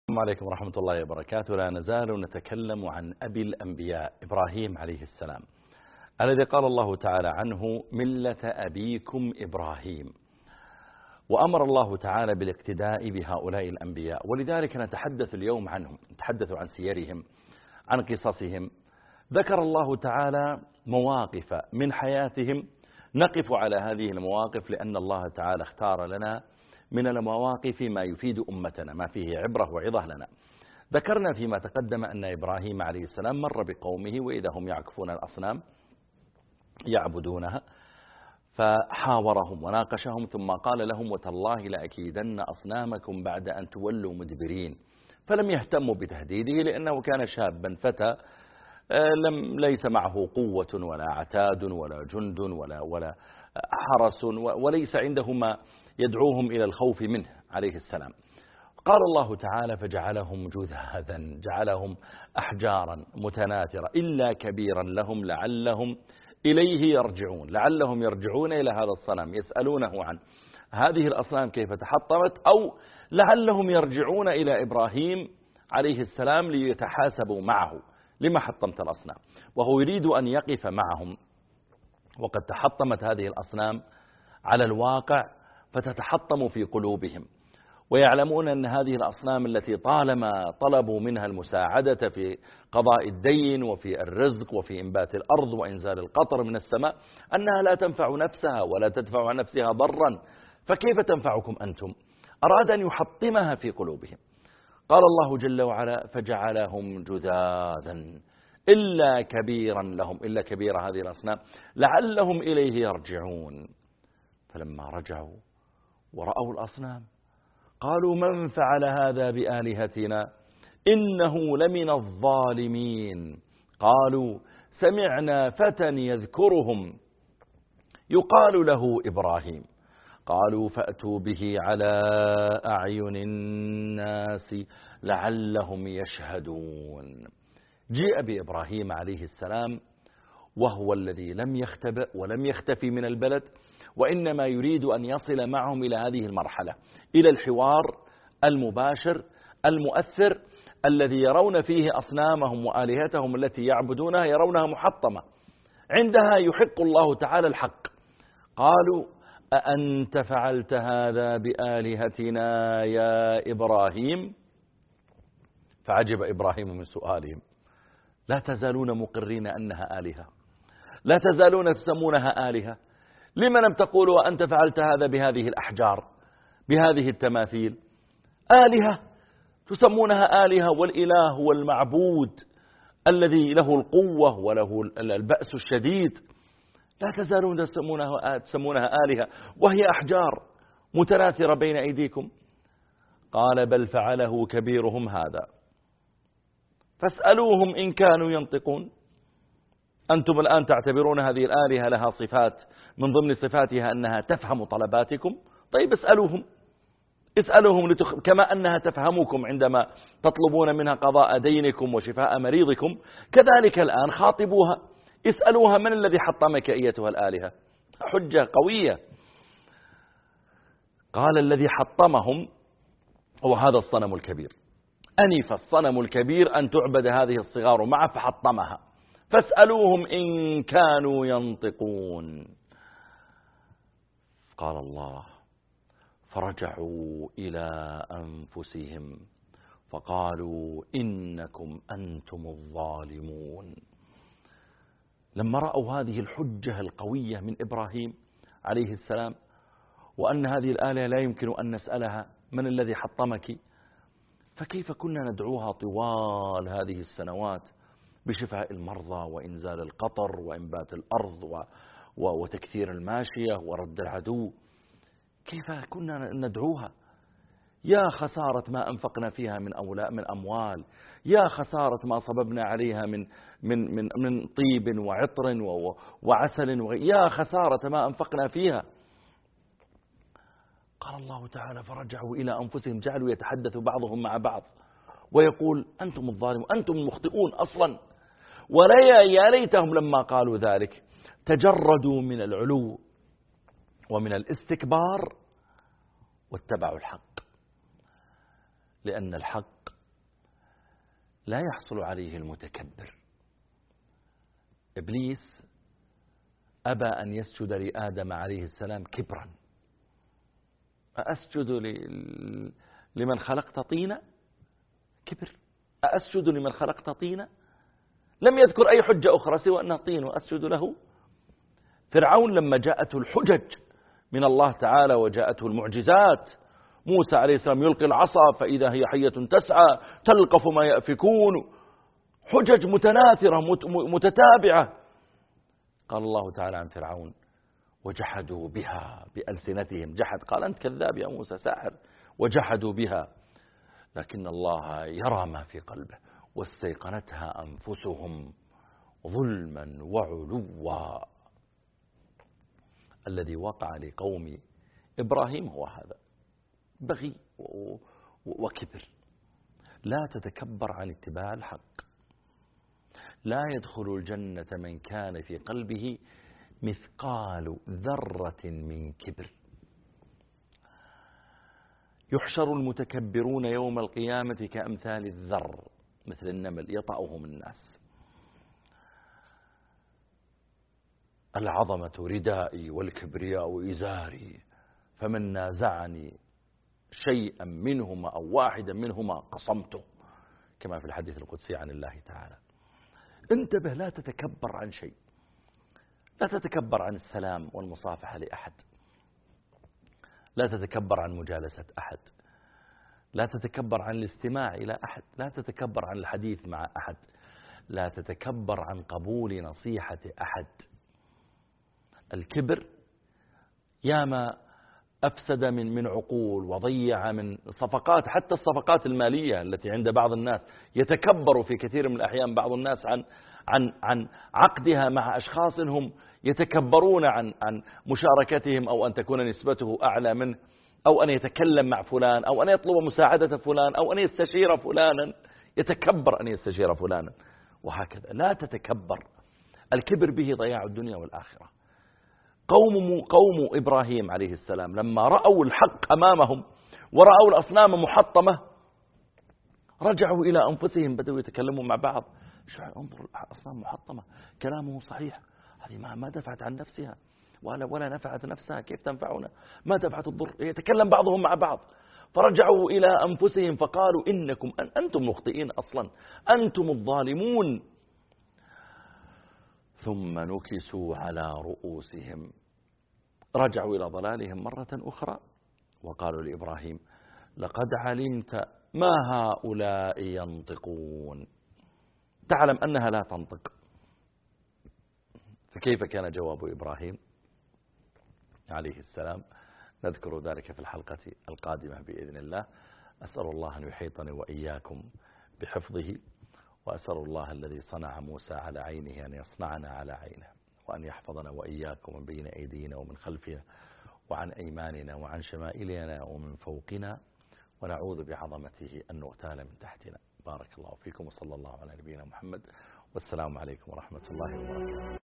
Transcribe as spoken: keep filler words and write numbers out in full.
السلام عليكم ورحمة الله وبركاته. لا نزال نتكلم عن أبي الأنبياء إبراهيم عليه السلام، الذي قال الله تعالى عنه ملة أبيكم إبراهيم، وأمر الله تعالى بالاقتداء بهؤلاء الأنبياء، ولذلك نتحدث اليوم عنهم، نتحدث عن سيرهم، عن قصصهم. ذكر الله تعالى مواقف من حياتهم، نقف على هذه المواقف لأن الله تعالى اختار لنا من المواقف ما يفيد أمتنا، ما فيه عبرة وعظة لنا. ذكرنا فيما تقدم أن إبراهيم عليه السلام مر بقومه وإذا هم يعكفون الأصنام يعبدونها، فحاورهم وناقشهم ثم قال لهم وتالله لأكيدن أصنامكم بعد أن تولوا مدبرين. فلم يهتموا بتهديده لأنه كان شابا فتى لم ليس معه قوة ولا عتاد ولا جند ولا ولا حرس، وليس عنده ما يدعوهم إلى الخوف منه عليه السلام. قال الله تعالى فجعلهم جذاذا، جعلهم أحجارا متناثرة إلا كبيرا لهم لعلهم إليه يرجعون، لعلهم يرجعون إلى هذا الصنم يسألونه عن هذه الأصنام كيف تحطمت، أو لعلهم يرجعون إلى إبراهيم عليه السلام ليتحاسبوا معه لما حطمت الأصنام. وهو يريد أن يقف معهم وقد تحطمت هذه الأصنام على الواقع، فتتحطم في قلوبهم، ويعلمون أن هذه الأصنام التي طالما طلبوا منها المساعدة في قضاء الدين وفي الرزق وفي إنبات الأرض وإنزال القطر من السماء أنها لا تنفع نفسها ولا تدفع عن نفسها ضرا، فكيف تنفعكم أنتم؟ أراد أن يحطمها في قلوبهم. قال الله جل وعلا فجعلهم جذاذا إلا كبيرا لهم، إلا كبير هذه الأصنام لعلهم إليه يرجعون. فلما رجعوا ورأوا الأصنام قالوا من فعل هذا بآلهتنا إنه لمن الظالمين. قالوا سمعنا فتى يذكرهم يقال له إبراهيم. قالوا فأتوا به على أعين الناس لعلهم يشهدون. جاء بإبراهيم عليه السلام وهو الذي لم يختبئ ولم يختفي من البلد، وإنما يريد أن يصل معهم إلى هذه المرحلة، إلى الحوار المباشر المؤثر الذي يرون فيه أصنامهم وآلهتهم التي يعبدونها يرونها محطمة، عندها يحق الله تعالى الحق. قالوا أأنت فعلت هذا بآلهتنا يا إبراهيم؟ فعجب إبراهيم من سؤالهم. لا تزالون مقرين أنها آلهة، لا تزالون تسمونها آلهة، لما لم تقولوا أنت فعلت هذا بهذه الأحجار بهذه التماثيل؟ آلهة تسمونها آلهة، والإله هو المعبود الذي له القوة وله البأس الشديد، لا تزالون تسمونها, تسمونها آلهة وهي أحجار متناثرة بين أيديكم. قال بل فعله كبيرهم هذا فاسألوهم إن كانوا ينطقون. أنتم الآن تعتبرون هذه الآلهة لها صفات من ضمن صفاتها أنها تفهم طلباتكم؟ طيب اسألوهم، اسألوهم لتخ... كما أنها تفهمكم عندما تطلبون منها قضاء دينكم وشفاء مريضكم، كذلك الآن خاطبوها، اسألوها من الذي حطمك أيتها الآلهة؟ حجة قوية. قال الذي حطمهم هو هذا الصنم الكبير، أنف الصنم الكبير أن تعبد هذه الصغار معه فحطمها، فاسألوهم إن كانوا ينطقون. قال الله فرجعوا إلى أنفسهم فقالوا إنكم أنتم الظالمون. لما رأوا هذه الحجة القوية من إبراهيم عليه السلام، وأن هذه الآلهة لا يمكن أن نسألها من الذي حطمك، فكيف كنا ندعوها طوال هذه السنوات بشفاء المرضى وإنزال القطر وإنبات الأرض و... و... وتكثير الماشية ورد العدو، كيف كنا ندعوها؟ يا خسارة ما أنفقنا فيها من أولاء من أموال، يا خسارة ما صببنا عليها من من من من طيب وعطر و... وعسل و... يا خسارة ما أنفقنا فيها. قال الله تعالى فرجعوا إلى أنفسهم، جعلوا يتحدثوا بعضهم مع بعض ويقول أنتم الظالمون، أنتم المخطئون أصلا. ولا يا ليتهم لما قالوا ذلك تجردوا من العلو ومن الاستكبار واتبعوا الحق، لأن الحق لا يحصل عليه المتكبر. إبليس أبى أن يسجد لآدم عليه السلام كبرا. أسجد لمن خلقت طينا؟ كبر. أسجد لمن خلقت طينا؟ لم يذكر أي حجة أخرى سوى أنه طين وأسجد له. فرعون لما جاءته الحجج من الله تعالى وجاءته المعجزات، موسى عليه السلام يلقي العصا فإذا هي حية تسعى تلقف ما يأفكون، حجج متناثرة متتابعة. قال الله تعالى عن فرعون: وجحدوا بها بألسنتهم. جحد، قال أنت كذاب يا موسى ساحر. وجحدوا بها، لكن الله يرى ما في قلبه، واستيقنتها أنفسهم ظلما وعلوا. الذي وقع لقوم إبراهيم هو هذا، بغي وكبر. لا تتكبر عن اتباع الحق. لا يدخل الجنة من كان في قلبه مثقال ذرة من كبر. يحشر المتكبرون يوم القيامة كأمثال الذر، مثل النمل يطأهم الناس. العظمة ردائي والكبرياء إزاري، فمن نازعني شيئا منهما أو واحدا منهما قصمته، كما في الحديث القدسي عن الله تعالى. انتبه، لا تتكبر عن شيء. لا تتكبر عن السلام والمصافحة لأحد. لا تتكبر عن مجالسة أحد. لا تتكبر عن الاستماع إلى أحد. لا تتكبر عن الحديث مع أحد. لا تتكبر عن قبول نصيحة أحد. الكبر ياما أفسد من من عقول وضيع من صفقات، حتى الصفقات المالية التي عند بعض الناس. يتكبر في كثير من الأحيان بعض الناس عن عن عن عقدها مع أشخاص هم يتكبرون عن عن مشاركتهم، أو أن تكون نسبته أعلى منه، أو أن يتكلم مع فلان، أو أن يطلب مساعدة فلان، أو أن يستشير فلانا. يتكبر أن يستشير فلانا، وهكذا. لا تتكبر. الكبر به ضياع الدنيا والآخرة. قوم قوم إبراهيم عليه السلام لما رأوا الحق أمامهم ورأوا الأصنام محطمة، رجعوا إلى أنفسهم، بدأوا يتكلموا مع بعض. انظر، الأصنام محطمة، كلامه صحيح، هذه ما ما دفعت عن نفسها ولا ولا نفعت نفسها، كيف تنفعنا؟ ما دفعت الضر. يتكلم بعضهم مع بعض، فرجعوا إلى أنفسهم فقالوا: إنكم أنتم مخطئين أصلا، أنتم الظالمون. ثم نكسوا على رؤوسهم، رجعوا إلى ضلالهم مرة أخرى، وقالوا لإبراهيم: لقد علمت ما هؤلاء ينطقون. تعلم أنها لا تنطق. فكيف كان جواب إبراهيم عليه السلام؟ نذكر ذلك في الحلقة القادمة بإذن الله. أسأل الله أن يحيطني وإياكم بحفظه، وأسأل الله الذي صنع موسى على عينه أن يصنعنا على عينه، وأن يحفظنا وإياكم من بين أيدينا ومن خلفنا وعن أيماننا وعن شمائلنا ومن فوقنا، ونعوذ بعظمته أن نغتال من تحتنا. بارك الله فيكم، وصلى الله على نبينا محمد، والسلام عليكم ورحمة الله وبركاته.